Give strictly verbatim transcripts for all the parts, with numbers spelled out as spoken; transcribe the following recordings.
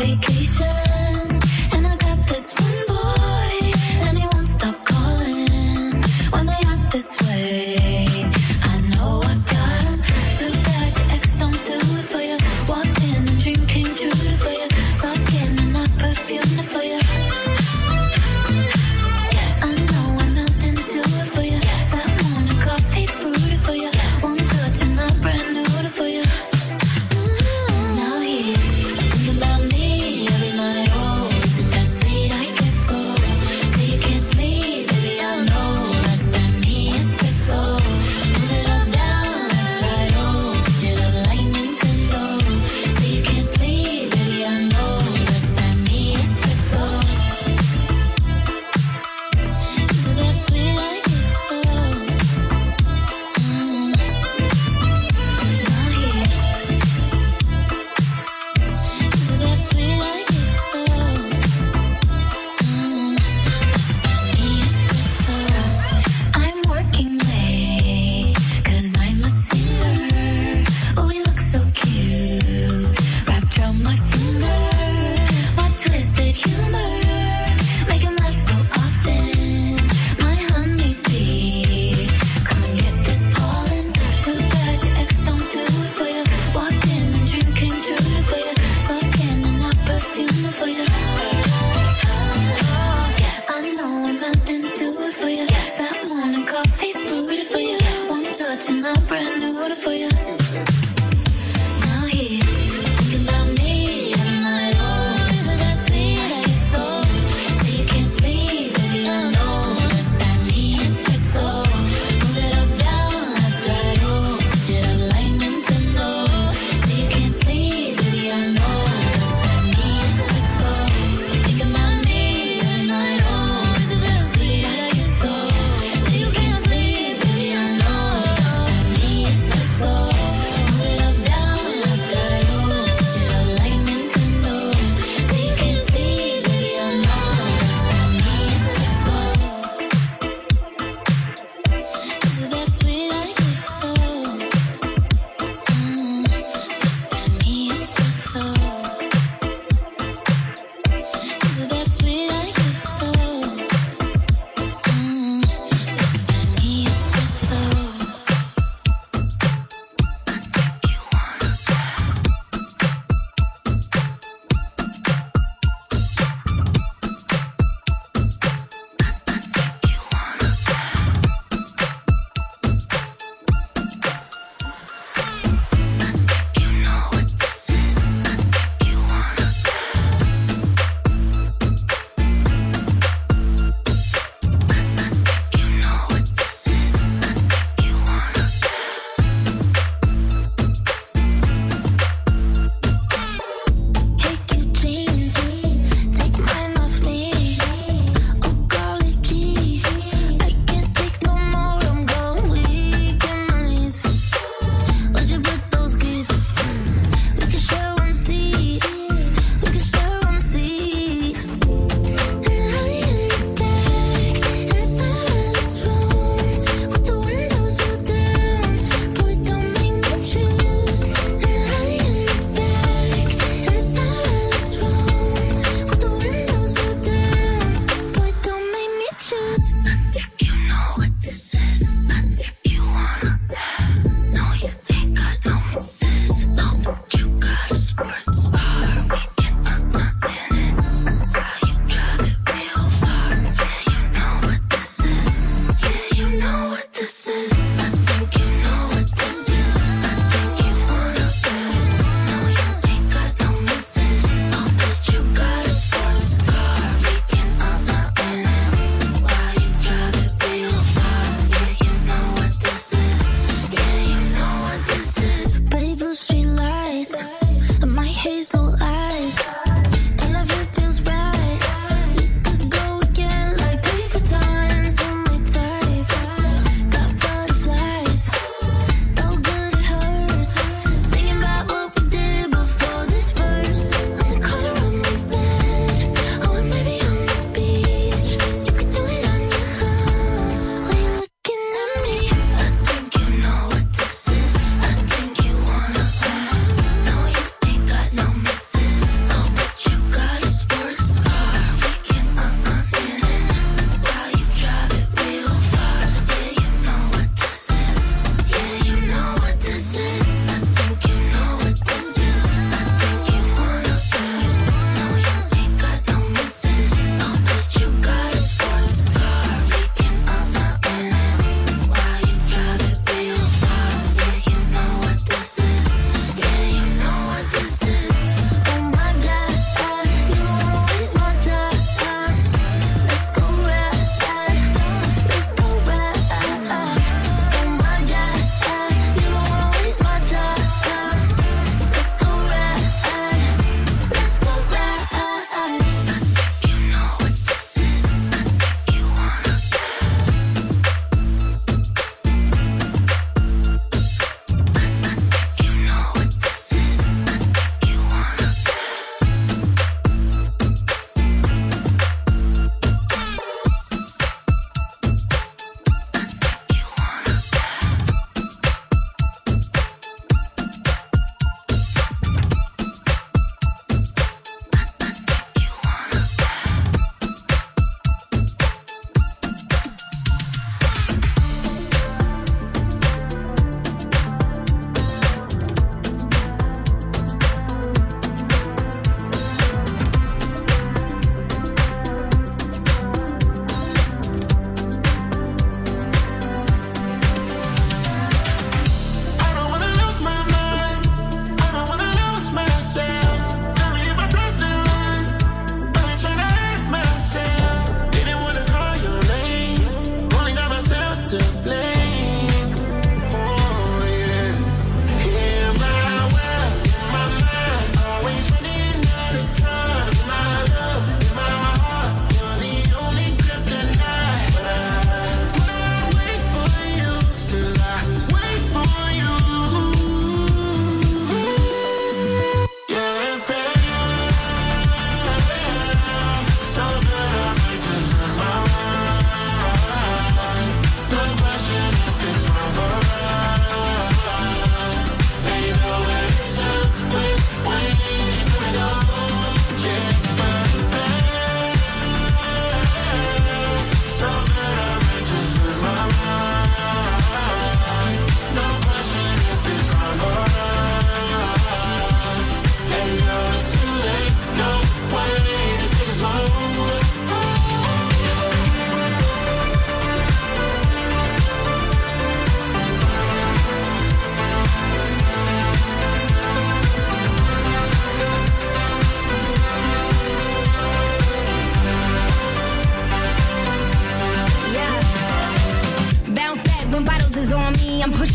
Brand new for you. Now he's thinking about me every night.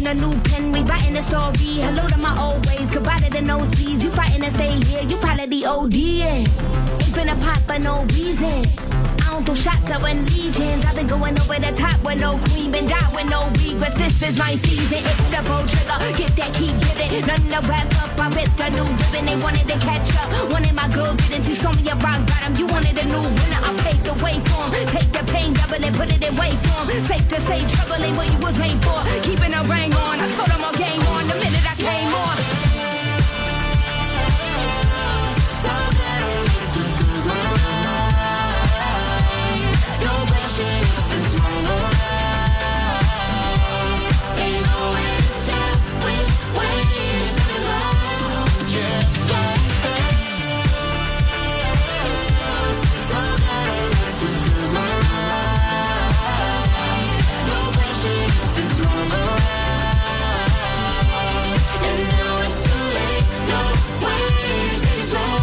a new pen, rewriting the story. Hello to my old ways, goodbye to the nosebleeds. You fighting to stay here, you part of the O D. Ain't been a pop for no reason. I don't do shots, I win legions. I've been going over the top with no queen, been down with no regrets. This is my season, it's the pro trigger. Get that, keep giving. Nothing to wrap up, I ripped a new ribbon. They wanted to catch up, wanted my good riddance. You saw me a rock bottom, you wanted a new winner. I paved the way for 'em. Take the pain, double it, put it in way form. Safe to say, trouble ain't what you was made for. Keeping a ring on, I told them all game on the minute I came on. So that I wanted to lose my mind. No question if it's wrong or right. Ain't no way to tell which way it's gonna go. Yeah, yeah. So that I wanted to lose my mind. No question if it's wrong or right. And now it's too late. No way to take it slow.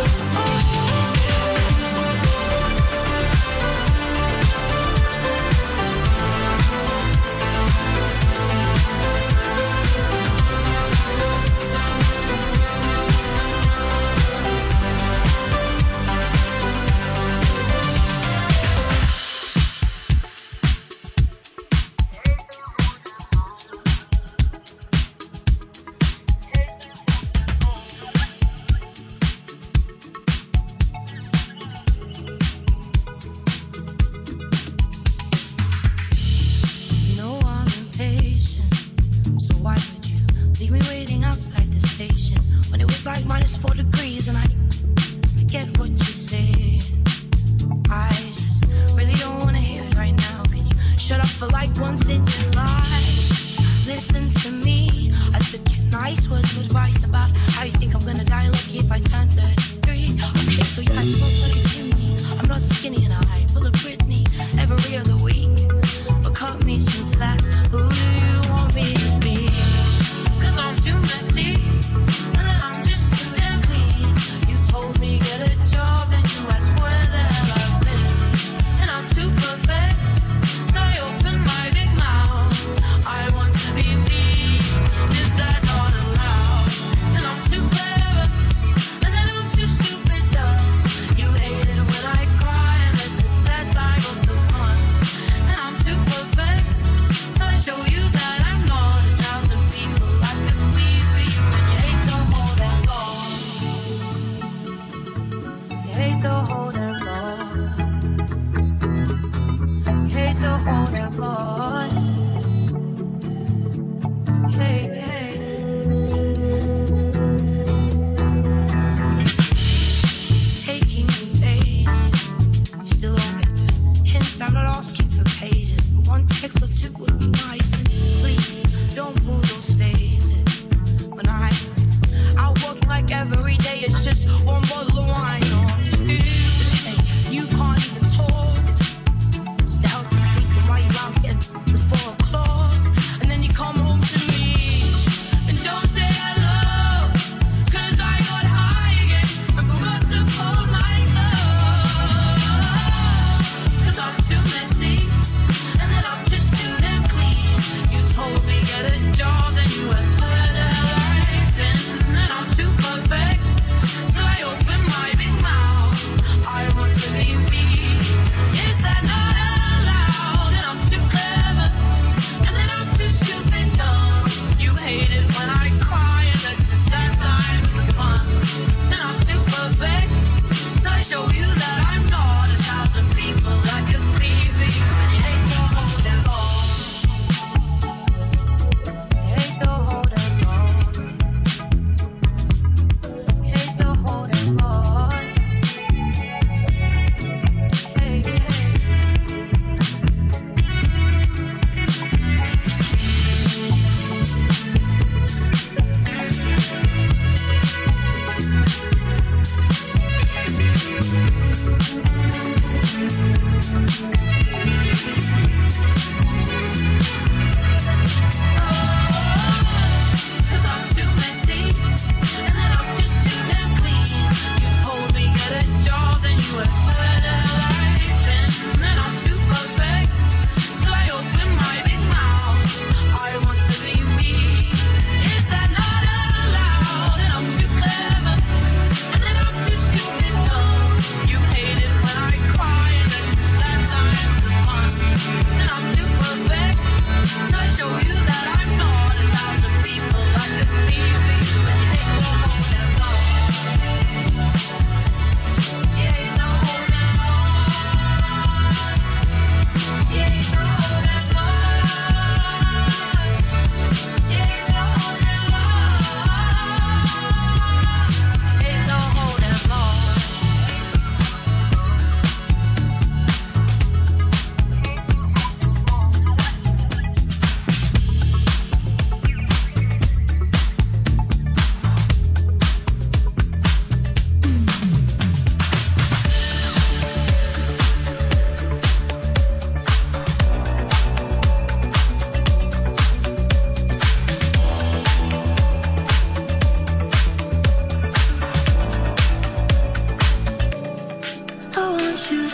You know I'm impatient, so why would you leave me waiting outside the station when it was like minus four degrees and I, I get what you're saying. I just really don't wanna hear it right now. Can you shut up for like once in your life? Listen to me. I said get nice words of advice about how you think I'm gonna die lucky if I turn thirty-three. Okay, so yeah, I smoke like a chimney. I'm not skinny and I pull a Britney every other week. But cut me some slack. Who do you want me to be? Cause I'm too messy, and then I'm just too damn clean. You told me get a job and you asked where the hell I've been. And I'm too perfect, so I open my big mouth. I want to be me, is that not allowed? And I'm too clever, and then I'm too stupid dumb. You hate it when I cry, and this is that time of the month. And I'm too perfect, so I show you that I'm not a thousand people I could be for you. And you hate the whole damn long. You hate the whole damn long. You hate the whole damn long. Hey, hey. It's taking me ages. You still don't get the hint. I'm not asking for pages, but one text or two would be nice. And please don't pull those faces when I out working like every day. It's just one bottle of wine or two.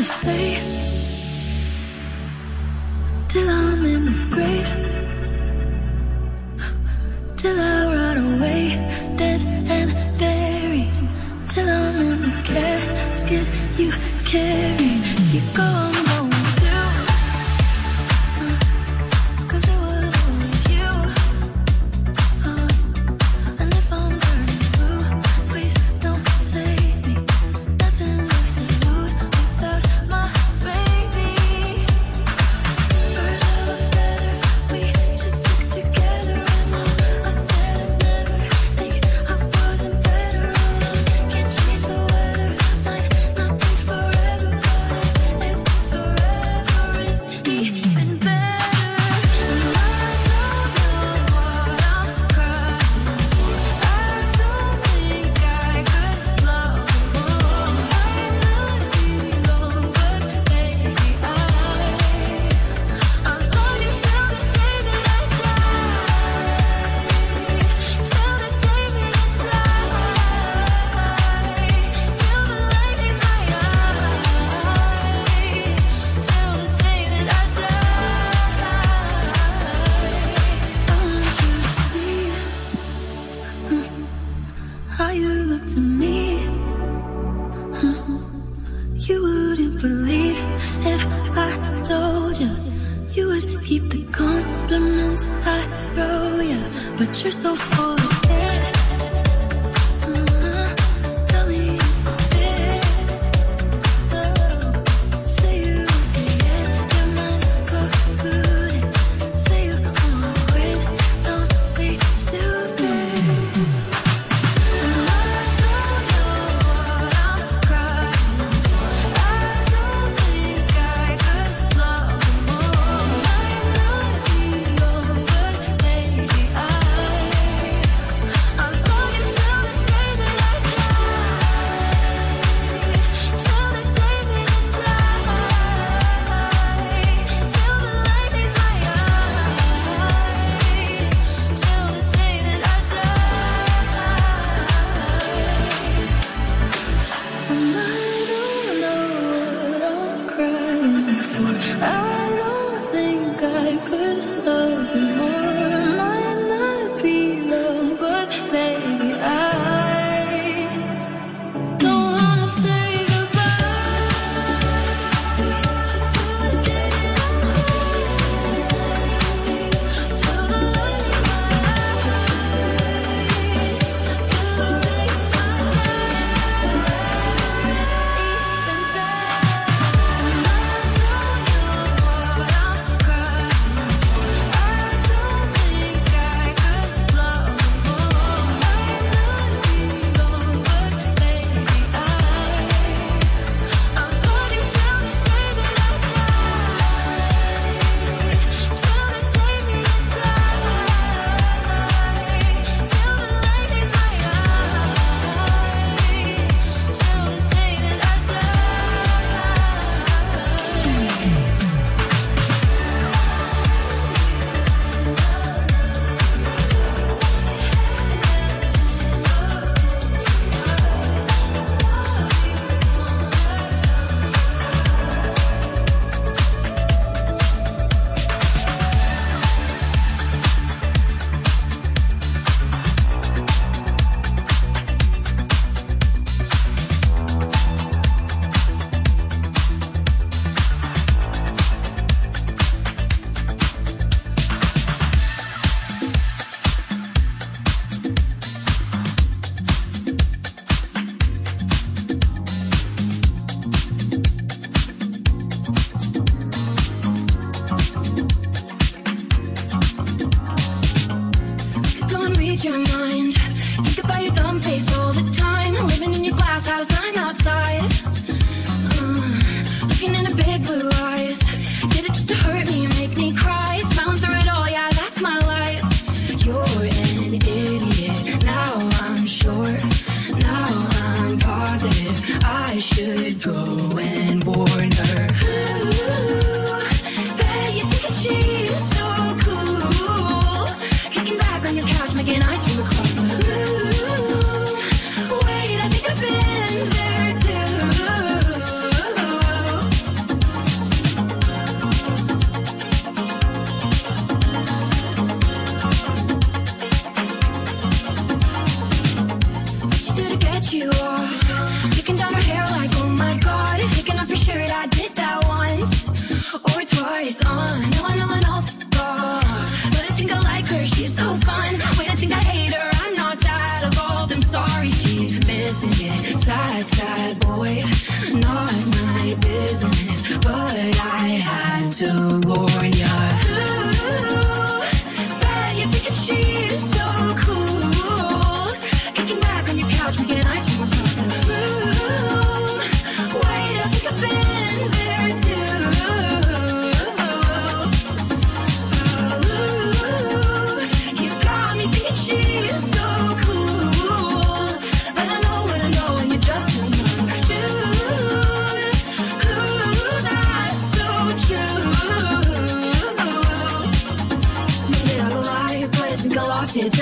stay till I'm in the grave, till I rot away, dead and buried, till I'm in the casket you carry. If you go, I'm going too, uh, 'cause it was always you, uh, and if I'm turning blue, please don't save me. Nothing left to lose without my baby. Birds of a feather, we should stick together. And I said I'd never think I wasn't better alone. Can't change the weather, might not be forever, but it's forever is even better. And I don't know what I'm crying for. I don't think I could love more. Might not be long, but baby, I I'll love you till the day that I die, till the day that I die, till the light hits my eyes, till the day that I die. I want you to see how you look to me. You wouldn't believe if I told you. You would keep the compliments I throw you, but you're so full of it. Uh-huh. Tell me it's a bit. Oh. Say you won't say it, your mind's concluded. Say you wanna quit, don't be stupid. And I don't know what I'm crying for. I don't think I could love more. Might not be long, but baby, I I'll love you till the day that I die, till the day that I die, till the light hits my eyes, till the day that I die. And I don't know what I'm crying for. I don't think I could love you more. Might not be long, but baby, I don't wanna say goodbye. We should still get it on. Till the light hits my eyes, till the day I Don't read your mind. Think about your dumb face all the time. Living in your glass house, I'm outside. Uh, looking into big blue eyes. Did it just to hurt me, make me cry. Smiling through it all, yeah, that's my life. You're an idiot. Now I'm sure. Now I'm positive. I should go and warn her. Ooh, bet you think that she's so cool. Kicking back on your couch, making ice cream across the room. Wait, I think I've been there too.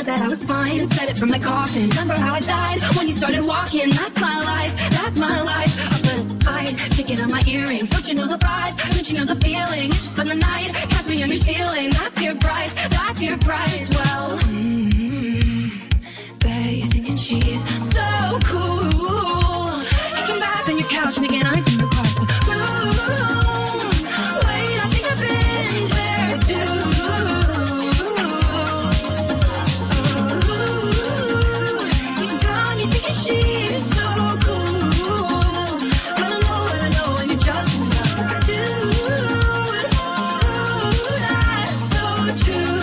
said that I was fine and said it from my coffin. Remember how I died when you started walking? That's my life, that's my life. A little fight, sticking on my earrings. Don't you know the vibe? Don't you know the feeling? You just spend the night, catch me on your ceiling. That's your price, that's your price. Well, mm-hmm. Bet you're thinking she's so cool. Kicking back on your couch, making eyes on the cross the room. Wait, I think I've been there too. Oh, you're gone, you're thinking she's so cool. But I know, I know, and you're just another dude. Oh, that's so true.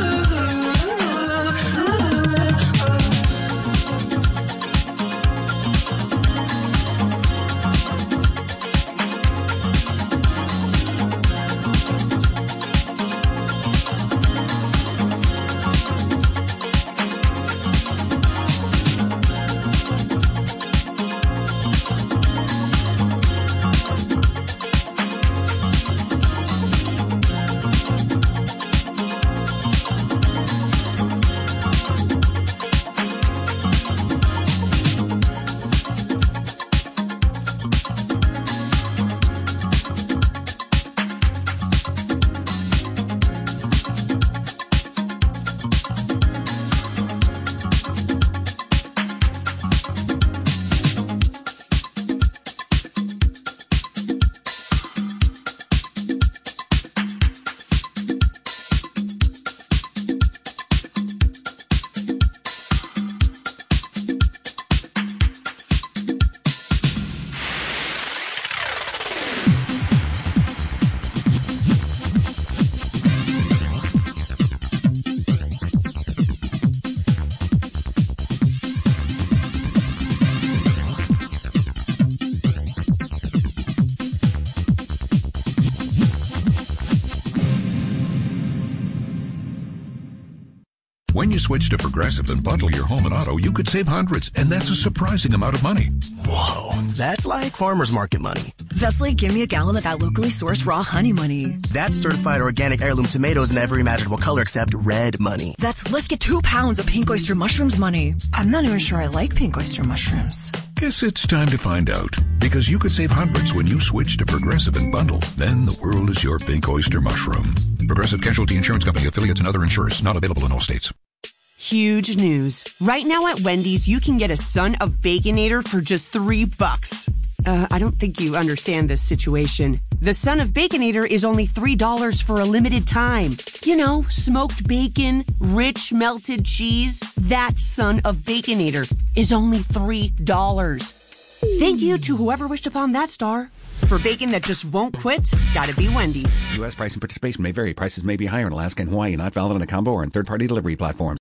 When you switch to Progressive and bundle your home and auto, you could save hundreds, and that's a surprising amount of money. Whoa, that's like farmer's market money. That's like give me a gallon of that locally sourced raw honey money. That's certified organic heirloom tomatoes in every imaginable color except red money. That's let's get two pounds of pink oyster mushrooms money. I'm not even sure I like pink oyster mushrooms. Guess it's time to find out, because you could save hundreds when you switch to Progressive and bundle. Then the world is your pink oyster mushroom. Progressive Casualty Insurance Company, affiliates, and other insurers. Not available in all states. Huge news. Right now at Wendy's, you can get a Son of Baconator for just three bucks. Uh, I don't think you understand this situation. The Son of Baconator is only three dollars for a limited time. You know, smoked bacon, rich melted cheese. That Son of Baconator is only three dollars. Thank you to whoever wished upon that star. For bacon that just won't quit, gotta be Wendy's. U S price and participation may vary. Prices may be higher in Alaska and Hawaii, not valid on a combo or in third-party delivery platforms.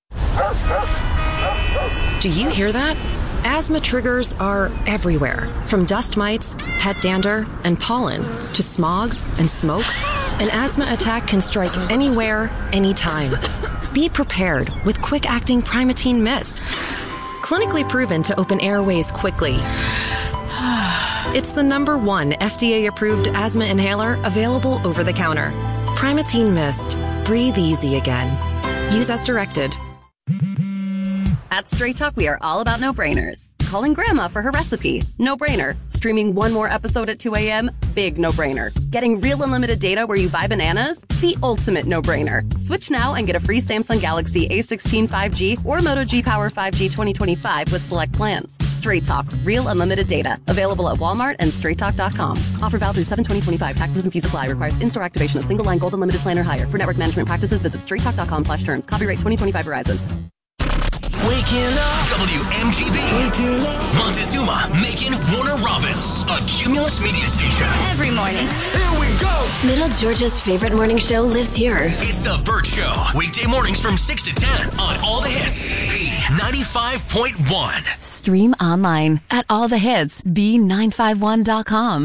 Do you hear that? Asthma triggers are everywhere, from dust mites, pet dander, and pollen, to smog and smoke. An asthma attack can strike anywhere, anytime. Be prepared with quick-acting Primatene Mist. Clinically proven to open airways quickly. It's the number one F D A-approved asthma inhaler available over the counter. Primatene Mist. Breathe easy again. Use as directed. At Straight Talk, we are all about no-brainers. Calling Grandma for her recipe? No-brainer. Streaming one more episode at two a.m.? Big no-brainer. Getting real unlimited data where you buy bananas? The ultimate no-brainer. Switch now and get a free Samsung Galaxy A sixteen five G or Moto G Power five G twenty twenty-five with select plans. Straight Talk. Real unlimited data. Available at Walmart and straight talk dot com. Offer valid through seven twenty twenty-five. Taxes and fees apply. Requires in-store activation of single line gold unlimited plan or higher. For network management practices, visit straight talk dot com slash terms. Copyright twenty twenty-five Verizon. Waking up. W M G B. Montezuma, Macon, Warner Robins. A Cumulus media station. Every morning. Here we go. Middle Georgia's favorite morning show lives here. It's The Burt Show. Weekday mornings from six to ten on All the Hits. B ninety-five point one. Stream online at all the hits b nine five one dot com.